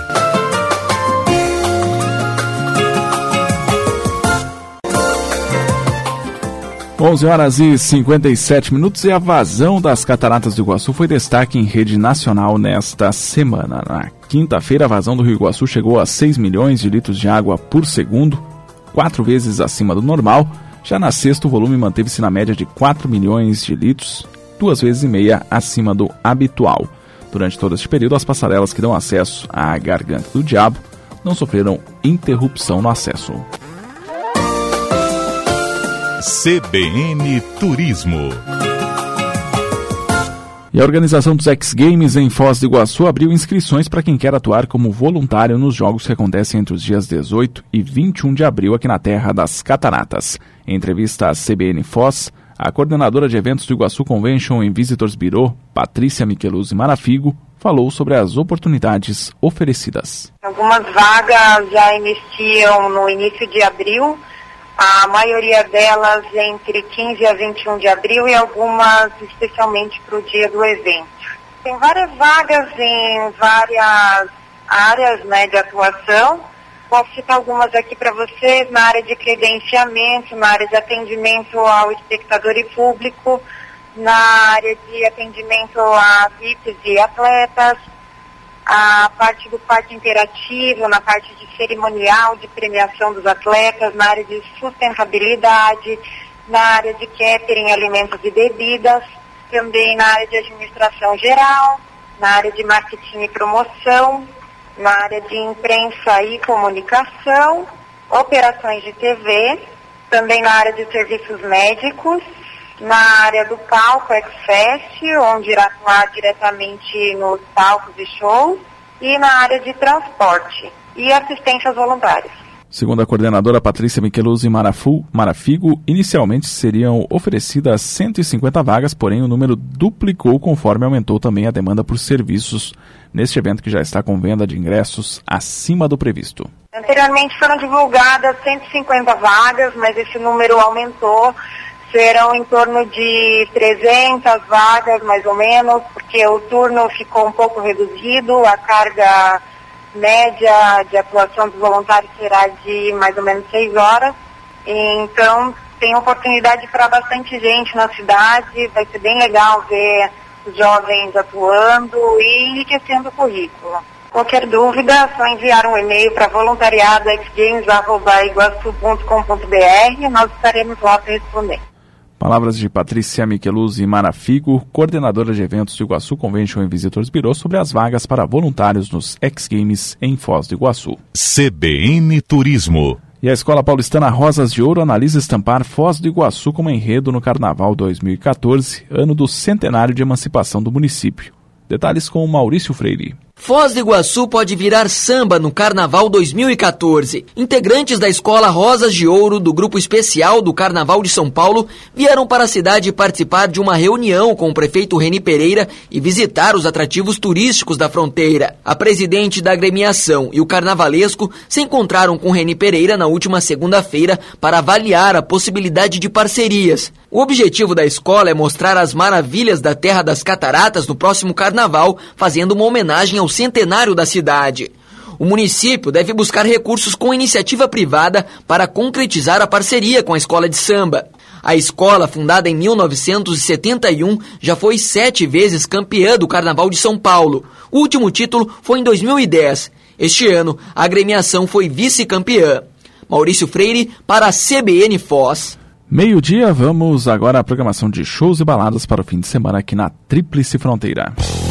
onze horas e cinquenta e sete minutos e a vazão das Cataratas do Iguaçu foi destaque em rede nacional nesta semana. Na quinta-feira, a vazão do Rio Iguaçu chegou a seis milhões de litros de água por segundo, quatro vezes acima do normal. Já na sexta, o volume manteve-se na média de quatro milhões de litros, duas vezes e meia acima do habitual. Durante todo este período, as passarelas que dão acesso à Garganta do Diabo não sofreram interrupção no acesso. C B N Turismo. E a organização dos X Games em Foz do Iguaçu abriu inscrições para quem quer atuar como voluntário nos jogos que acontecem entre os dias dezoito e vinte e um de abril aqui na Terra das Cataratas. Em entrevista à C B N Foz, a coordenadora de eventos do Iguaçu Convention and Visitors Bureau, Patrícia Micheluzzi Marafigo, falou sobre as oportunidades oferecidas. Algumas vagas já iniciam no início de abril, a maioria delas entre quinze a vinte e um de abril e algumas especialmente para o dia do evento. Tem várias vagas em várias áreas, né, de atuação. Posso citar algumas aqui para vocês, na área de credenciamento, na área de atendimento ao espectador e público, na área de atendimento a V I Ps e atletas, a parte do parque interativo, na parte de cerimonial, de premiação dos atletas, na área de sustentabilidade, na área de catering, alimentos e bebidas, também na área de administração geral, na área de marketing e promoção, na área de imprensa e comunicação, operações de T V, também na área de serviços médicos, na área do palco X-Fest, onde irá atuar diretamente nos palcos e shows, e na área de transporte e assistências voluntárias. Segundo a coordenadora Patrícia Micheluzzi Marafigo, inicialmente seriam oferecidas cento e cinquenta vagas, porém o número duplicou conforme aumentou também a demanda por serviços neste evento que já está com venda de ingressos acima do previsto. Anteriormente foram divulgadas cento e cinquenta vagas, mas esse número aumentou. Serão em torno de trezentas vagas, mais ou menos, porque o turno ficou um pouco reduzido, a carga média de atuação dos voluntários será de mais ou menos seis horas. Então, tem oportunidade para bastante gente na cidade, vai ser bem legal ver os jovens atuando e enriquecendo o currículo. Qualquer dúvida, é só enviar um e-mail para voluntariado x games arroba iguaçu ponto com ponto b r e nós estaremos lá para responder. Palavras de Patrícia Micheluzzi Marafigo, coordenadora de eventos do Iguaçu Convention and Visitors Bureau, sobre as vagas para voluntários nos X Games em Foz do Iguaçu. C B N Turismo. E a Escola Paulistana Rosas de Ouro analisa estampar Foz do Iguaçu como enredo no Carnaval dois mil e quatorze, ano do centenário de emancipação do município. Detalhes com Maurício Freire. Foz do Iguaçu pode virar samba no Carnaval dois mil e quatorze. Integrantes da Escola Rosas de Ouro do Grupo Especial do Carnaval de São Paulo vieram para a cidade participar de uma reunião com o prefeito Reni Pereira e visitar os atrativos turísticos da fronteira. A presidente da agremiação e o carnavalesco se encontraram com Reni Pereira na última segunda-feira para avaliar a possibilidade de parcerias. O objetivo da escola é mostrar as maravilhas da Terra das Cataratas no próximo Carnaval, fazendo uma homenagem ao centenário da cidade. O município deve buscar recursos com iniciativa privada para concretizar a parceria com a escola de samba. A escola, fundada em mil novecentos e setenta e um, já foi sete vezes campeã do Carnaval de São Paulo. O último título foi em dois mil e dez. Este ano, a agremiação foi vice-campeã. Maurício Freire, para a C B N Foz. Meio-dia, vamos agora à programação de shows e baladas para o fim de semana aqui na Tríplice Fronteira.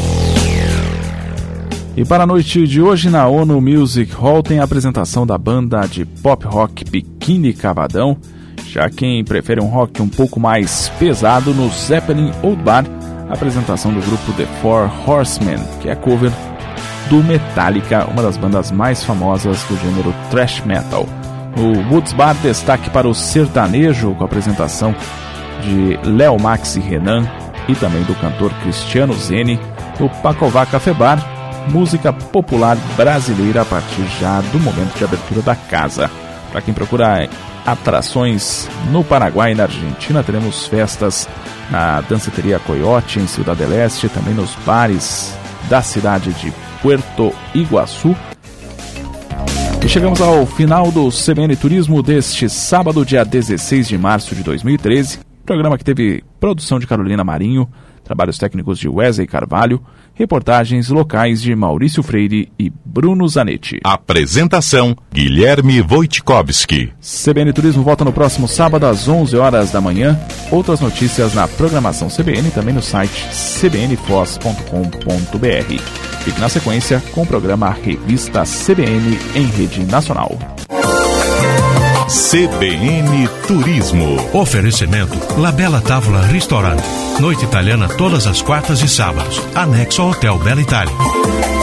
E para a noite de hoje, na ONU Music Hall, tem a apresentação da banda de pop rock Biquíni Cavadão. Já quem prefere um rock um pouco mais pesado, no Zeppelin Old Bar, a apresentação do grupo The Four Horsemen, que é cover do Metallica, uma das bandas mais famosas do gênero thrash metal. No Woods Bar, destaque para o sertanejo, com a apresentação de Léo Max e Renan, e também do cantor Cristiano Zene, no Pacová Café Bar, música popular brasileira a partir já do momento de abertura da casa. Para quem procura atrações no Paraguai e na Argentina, teremos festas na Danceteria Coyote, em Ciudad del Este, também nos bares da cidade de Puerto Iguaçu. E chegamos ao final do C B N Turismo deste sábado, dia dezesseis de março de dois mil e treze. Programa que teve produção de Carolina Marinho, trabalhos técnicos de Wesley Carvalho, reportagens locais de Maurício Freire e Bruno Zanetti. Apresentação: Guilherme Wojtkowski. C B N Turismo volta no próximo sábado às onze horas da manhã. Outras notícias na programação C B N, também no site c b n foz ponto com ponto b r. Fique na sequência com o programa Revista C B N em rede nacional. C B N Turismo. Oferecimento La Bella Tavola Restaurante. Noite italiana todas as quartas e sábados. Anexo ao Hotel Bella Itália.